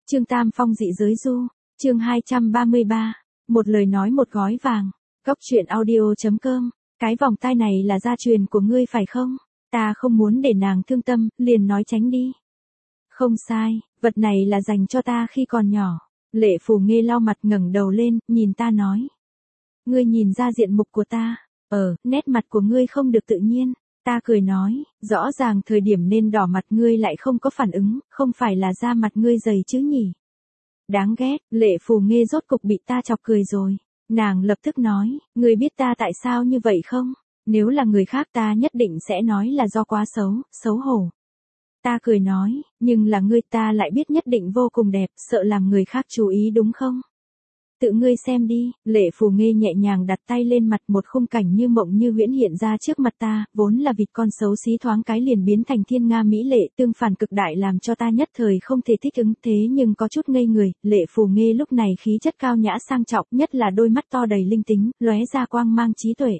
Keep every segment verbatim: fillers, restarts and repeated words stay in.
Trương Tam Phong dị giới du, chương hai trăm ba mươi ba, một lời nói một gói vàng, Cốc Truyện Audio chấm com, cái vòng tai này là gia truyền của ngươi phải không? Ta không muốn để nàng thương tâm, liền nói tránh đi. Không sai, vật này là dành cho ta khi còn nhỏ. Lệ Phù Nghê lau mặt ngẩng đầu lên, nhìn ta nói. Ngươi nhìn ra diện mục của ta, ờ, nét mặt của ngươi không được tự nhiên. Ta cười nói, rõ ràng thời điểm nên đỏ mặt ngươi lại không có phản ứng, không phải là da mặt ngươi dày chứ nhỉ? Đáng ghét, Lệ Phù Nghê rốt cục bị ta chọc cười rồi. Nàng lập tức nói, ngươi biết ta tại sao như vậy không? Nếu là người khác ta nhất định sẽ nói là do quá xấu, xấu hổ. Ta cười nói, nhưng là ngươi ta lại biết nhất định vô cùng đẹp, sợ làm người khác chú ý đúng không? Tự ngươi xem đi, Lệ Phù Nghê nhẹ nhàng đặt tay lên mặt, một khung cảnh như mộng như huyễn hiện ra trước mặt ta, vốn là vịt con xấu xí thoáng cái liền biến thành thiên nga mỹ lệ, tương phản cực đại làm cho ta nhất thời không thể thích ứng, thế nhưng có chút ngây người. Lệ Phù Nghê lúc này khí chất cao nhã sang trọng, nhất là đôi mắt to đầy linh tính, lóe ra quang mang trí tuệ.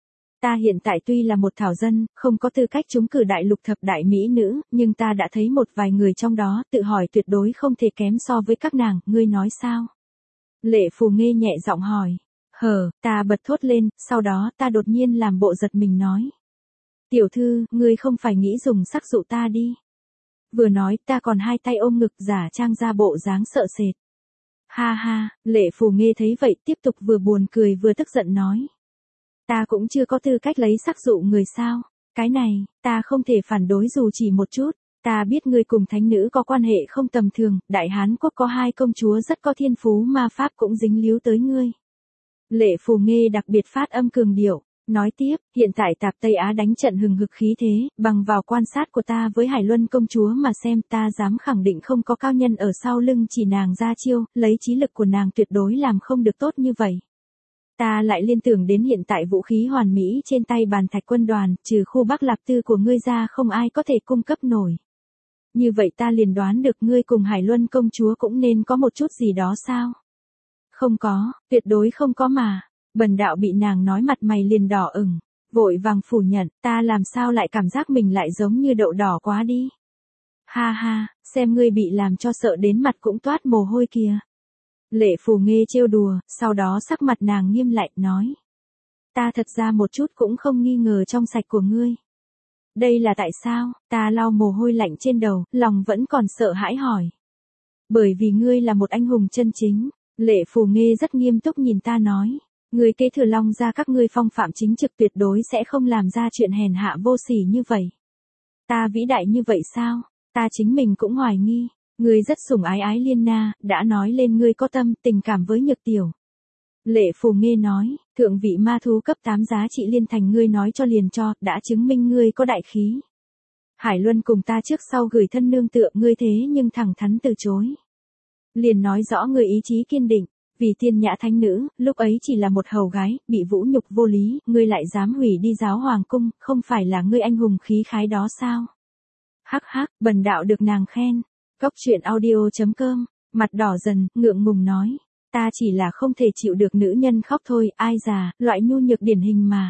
Ta hiện tại tuy là một thảo dân, không có tư cách trúng cử đại lục thập đại mỹ nữ, nhưng ta đã thấy một vài người trong đó, tự hỏi tuyệt đối không thể kém so với các nàng, ngươi nói sao? Lệ Phù Nghê nhẹ giọng hỏi. Hờ, ta bật thốt lên, sau đó ta đột nhiên làm bộ giật mình nói. Tiểu thư, ngươi không phải nghĩ dùng sắc dụ ta đi. Vừa nói ta còn hai tay ôm ngực giả trang ra bộ dáng sợ sệt. Ha ha, Lệ Phù Nghê thấy vậy tiếp tục vừa buồn cười vừa tức giận nói. Ta cũng chưa có tư cách lấy sắc dụ người sao. Cái này, ta không thể phản đối dù chỉ một chút. Ta biết ngươi cùng thánh nữ có quan hệ không tầm thường, Đại Hán quốc có hai công chúa rất có thiên phú ma pháp cũng dính líu tới ngươi. Lệ Phù Nghê đặc biệt phát âm cường điệu, nói tiếp, hiện tại Tạp Tây Á đánh trận hừng hực khí thế, bằng vào quan sát của ta với Hải Luân công chúa mà xem, ta dám khẳng định không có cao nhân ở sau lưng chỉ nàng ra chiêu, lấy trí lực của nàng tuyệt đối làm không được tốt như vậy. Ta lại liên tưởng đến hiện tại vũ khí hoàn mỹ trên tay bàn thạch quân đoàn, trừ khu Bắc Lạp Tư của ngươi ra không ai có thể cung cấp nổi. Như vậy ta liền đoán được ngươi cùng Hải Luân công chúa cũng nên có một chút gì đó sao? Không có, tuyệt đối không có mà. Bần đạo bị nàng nói mặt mày liền đỏ ửng, vội vàng phủ nhận, ta làm sao lại cảm giác mình lại giống như đậu đỏ quá đi. Ha ha, xem ngươi bị làm cho sợ đến mặt cũng toát mồ hôi kìa. Lệ Phù Nghê trêu đùa, sau đó sắc mặt nàng nghiêm lại, nói. Ta thật ra một chút cũng không nghi ngờ trong sạch của ngươi. Đây là tại sao? Ta lau mồ hôi lạnh trên đầu, lòng vẫn còn sợ hãi hỏi. Bởi vì ngươi là một anh hùng chân chính. Lệ Phù Nghê rất nghiêm túc nhìn ta nói. Ngươi kế thừa Long gia các ngươi phong phạm chính trực tuyệt đối sẽ không làm ra chuyện hèn hạ vô sỉ như vậy. Ta vĩ đại như vậy sao? Ta chính mình cũng hoài nghi. Ngươi rất sủng ái Ái Liên Na, đã nói lên ngươi có tâm, tình cảm với Nhược Tiểu. Lệ Phù Nghê nói, thượng vị ma thú cấp tám giá trị liên thành ngươi nói cho liền cho, đã chứng minh ngươi có đại khí. Hải Luân cùng ta trước sau gửi thân nương tựa ngươi thế nhưng thẳng thắn từ chối. Liền nói rõ ngươi ý chí kiên định, vì tiên nhã thánh nữ, lúc ấy chỉ là một hầu gái, bị vũ nhục vô lý, ngươi lại dám hủy đi giáo hoàng cung, không phải là ngươi anh hùng khí khái đó sao? Hắc hắc, bần đạo được nàng khen. Cốc Truyện Audio chấm com, mặt đỏ dần, ngượng ngùng nói. Ta chỉ là không thể chịu được nữ nhân khóc thôi, ai già, loại nhu nhược điển hình mà.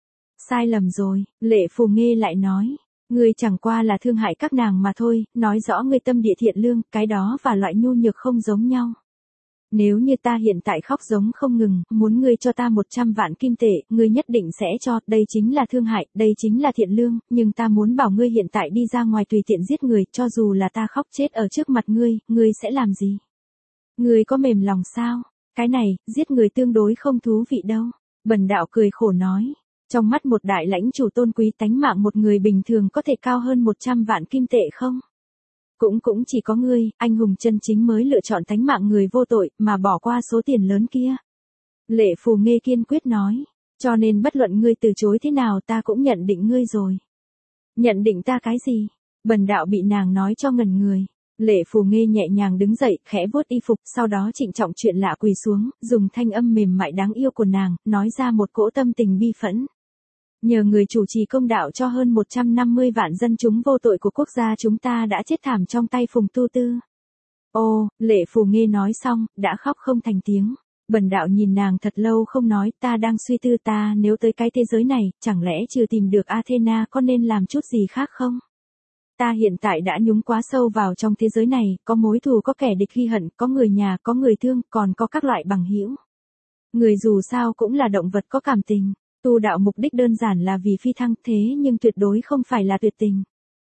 Sai lầm rồi, Lệ Phù Nghê lại nói. Ngươi chẳng qua là thương hại các nàng mà thôi, nói rõ ngươi tâm địa thiện lương, cái đó và loại nhu nhược không giống nhau. Nếu như ta hiện tại khóc giống không ngừng, muốn ngươi cho ta một trăm vạn kim tệ, ngươi nhất định sẽ cho, đây chính là thương hại, đây chính là thiện lương, nhưng ta muốn bảo ngươi hiện tại đi ra ngoài tùy tiện giết người, cho dù là ta khóc chết ở trước mặt ngươi, ngươi sẽ làm gì? Ngươi có mềm lòng sao? Cái này, giết người tương đối không thú vị đâu. Bần đạo cười khổ nói, trong mắt một đại lãnh chủ tôn quý tánh mạng một người bình thường có thể cao hơn một trăm vạn kim tệ không? Cũng cũng chỉ có ngươi, anh hùng chân chính mới lựa chọn tánh mạng người vô tội, mà bỏ qua số tiền lớn kia. Lệ Phù Nghê kiên quyết nói, cho nên bất luận ngươi từ chối thế nào ta cũng nhận định ngươi rồi. Nhận định ta cái gì? Bần đạo bị nàng nói cho ngẩn người. Lệ Phù Nghê nhẹ nhàng đứng dậy, khẽ vuốt y phục, sau đó trịnh trọng chuyện lạ quỳ xuống, dùng thanh âm mềm mại đáng yêu của nàng, nói ra một cỗ tâm tình bi phẫn. Nhờ người chủ trì công đạo cho hơn một trăm năm mươi vạn dân chúng vô tội của quốc gia chúng ta đã chết thảm trong tay Phùng Tu Tư. Ô, Lệ Phù Nghê nói xong, đã khóc không thành tiếng. Bần đạo nhìn nàng thật lâu không nói, ta đang suy tư ta nếu tới cái thế giới này, chẳng lẽ trừ tìm được Athena có nên làm chút gì khác không? Ta hiện tại đã nhúng quá sâu vào trong thế giới này, có mối thù có kẻ địch ghi hận, có người nhà, có người thương, còn có các loại bằng hữu. Người dù sao cũng là động vật có cảm tình. Tu đạo mục đích đơn giản là vì phi thăng, thế nhưng tuyệt đối không phải là tuyệt tình.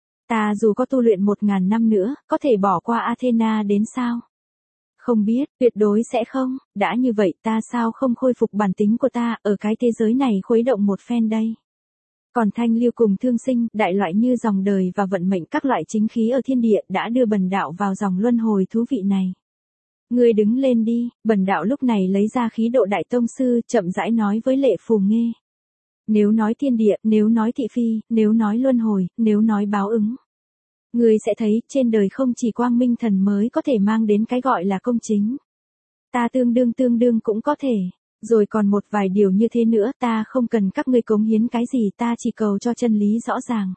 Ta dù có tu luyện một ngàn năm nữa, có thể bỏ qua Athena đến sao? Không biết, tuyệt đối sẽ không. Đã như vậy ta sao không khôi phục bản tính của ta, ở cái thế giới này khuấy động một phen đây. Còn thanh lưu cùng thương sinh, đại loại như dòng đời và vận mệnh các loại chính khí ở thiên địa đã đưa bần đạo vào dòng luân hồi thú vị này. Ngươi đứng lên đi. Bần đạo lúc này lấy ra khí độ đại tông sư, chậm rãi nói với Lệ Phù Nghê. Nếu nói thiên địa, nếu nói thị phi, nếu nói luân hồi, nếu nói báo ứng. Ngươi sẽ thấy, trên đời không chỉ quang minh thần mới có thể mang đến cái gọi là công chính. Ta tương đương tương đương cũng có thể. Rồi còn một vài điều như thế nữa, ta không cần các ngươi cống hiến cái gì, ta chỉ cầu cho chân lý rõ ràng.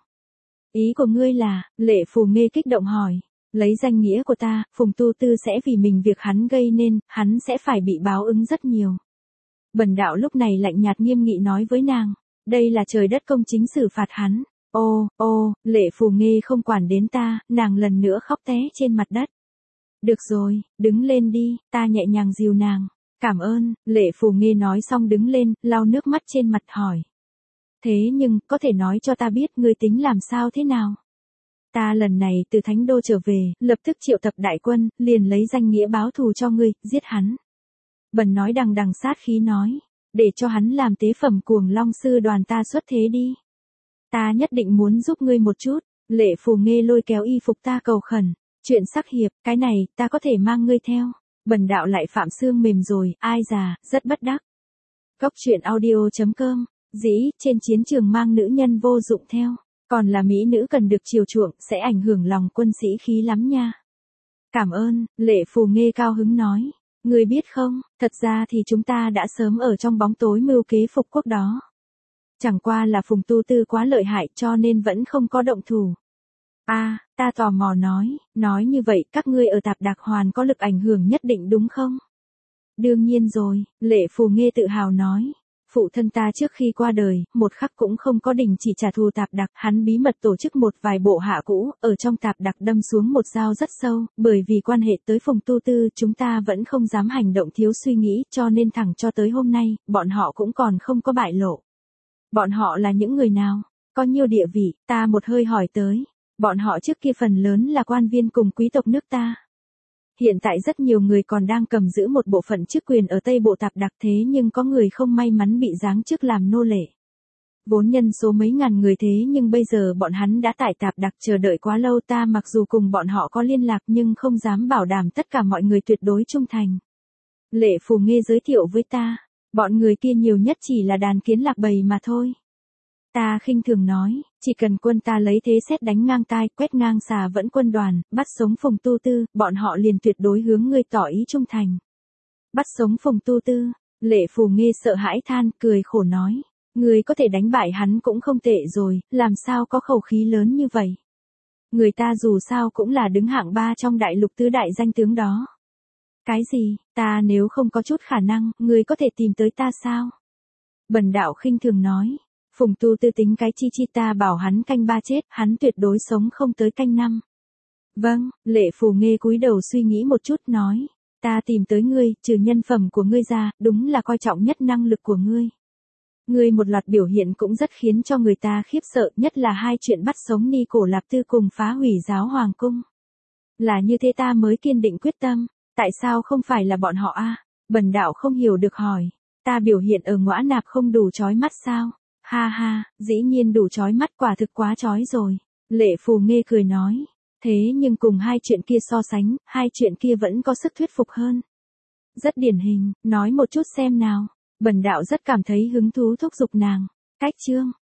Ý của ngươi là, Lệ Phù Nghê kích động hỏi. Lấy danh nghĩa của ta, Phùng Tu Tư sẽ vì mình việc hắn gây nên, hắn sẽ phải bị báo ứng rất nhiều. Bần đạo lúc này lạnh nhạt nghiêm nghị nói với nàng, đây là trời đất công chính xử phạt hắn. Ô, ô, Lệ Phù Nghê không quản đến ta, nàng lần nữa khóc té trên mặt đất. Được rồi, đứng lên đi, ta nhẹ nhàng dìu nàng. Cảm ơn, Lệ Phù Nghê nói xong đứng lên, lau nước mắt trên mặt hỏi. Thế nhưng, có thể nói cho ta biết ngươi tính làm sao thế nào? Ta lần này từ Thánh Đô trở về, lập tức triệu tập đại quân, liền lấy danh nghĩa báo thù cho ngươi, giết hắn. Bần nói đằng đằng sát khí nói, để cho hắn làm tế phẩm Cuồng Long sư đoàn ta xuất thế đi. Ta nhất định muốn giúp ngươi một chút. Lệ Phù Nghê lôi kéo y phục ta cầu khẩn, chuyện sắc hiệp, cái này, ta có thể mang ngươi theo. Bần đạo lại phạm xương mềm rồi, ai già, rất bất đắc. Góc truyện audio chấm com, dĩ, trên chiến trường mang nữ nhân vô dụng theo. Còn là mỹ nữ cần được chiều chuộng, sẽ ảnh hưởng lòng quân sĩ khí lắm nha. Cảm ơn, Lệ Phù Nghê cao hứng nói. Ngươi biết không, thật ra thì chúng ta đã sớm ở trong bóng tối mưu kế phục quốc đó. Chẳng qua là Phùng Tu Tư quá lợi hại cho nên vẫn không có động thủ. À, ta tò mò nói, nói như vậy các ngươi ở Tạp Đạc Hoàn có lực ảnh hưởng nhất định đúng không? Đương nhiên rồi, Lệ Phù Nghê tự hào nói. Phụ thân ta trước khi qua đời, một khắc cũng không có đình chỉ trả thù Tạp Đạc, hắn bí mật tổ chức một vài bộ hạ cũ, ở trong Tạp Đạc đâm xuống một dao rất sâu, bởi vì quan hệ tới Phùng Tu Tư, chúng ta vẫn không dám hành động thiếu suy nghĩ, cho nên thẳng cho tới hôm nay, bọn họ cũng còn không có bại lộ. Bọn họ là những người nào? Có nhiều địa vị, ta một hơi hỏi tới. Bọn họ trước kia phần lớn là quan viên cùng quý tộc nước ta. Hiện tại rất nhiều người còn đang cầm giữ một bộ phận chức quyền ở Tây Bộ Tạp Đạc, thế nhưng có người không may mắn bị giáng chức làm nô lệ. Vốn nhân số mấy ngàn người thế nhưng bây giờ bọn hắn đã tại Tạp Đạc chờ đợi quá lâu, ta mặc dù cùng bọn họ có liên lạc nhưng không dám bảo đảm tất cả mọi người tuyệt đối trung thành. Lệ Phù Nghê giới thiệu với ta, bọn người kia nhiều nhất chỉ là đàn kiến lạc bầy mà thôi. Ta khinh thường nói, chỉ cần quân ta lấy thế sét đánh ngang tai, quét ngang xà vẫn quân đoàn, bắt sống Phùng Tu Tư, bọn họ liền tuyệt đối hướng ngươi tỏ ý trung thành. Bắt sống Phùng Tu Tư, Lệ Phù Nghê sợ hãi than, cười khổ nói, ngươi có thể đánh bại hắn cũng không tệ rồi, làm sao có khẩu khí lớn như vậy. Người ta dù sao cũng là đứng hạng ba trong đại lục tứ đại danh tướng đó. Cái gì, ta nếu không có chút khả năng, ngươi có thể tìm tới ta sao? Bần đạo khinh thường nói. Phùng Tu Tư tính cái chi chi, ta bảo hắn canh ba chết, hắn tuyệt đối sống không tới canh năm. Vâng, Lệ Phù Nghê cúi đầu suy nghĩ một chút nói, ta tìm tới ngươi, trừ nhân phẩm của ngươi ra, đúng là coi trọng nhất năng lực của ngươi. Ngươi một loạt biểu hiện cũng rất khiến cho người ta khiếp sợ, nhất là hai chuyện bắt sống Ni Cổ Lạp Tư cùng phá hủy giáo hoàng cung. Là như thế ta mới kiên định quyết tâm, tại sao không phải là bọn họ a? Bần đạo không hiểu được hỏi, ta biểu hiện ở Ngõa Nạp không đủ chói mắt sao? Ha ha, dĩ nhiên đủ chói mắt, quả thực quá chói rồi. Lệ Phù Nghê cười nói, thế nhưng cùng hai chuyện kia so sánh, hai chuyện kia vẫn có sức thuyết phục hơn. Rất điển hình, nói một chút xem nào. Bần đạo rất cảm thấy hứng thú thúc giục nàng. Cách chương,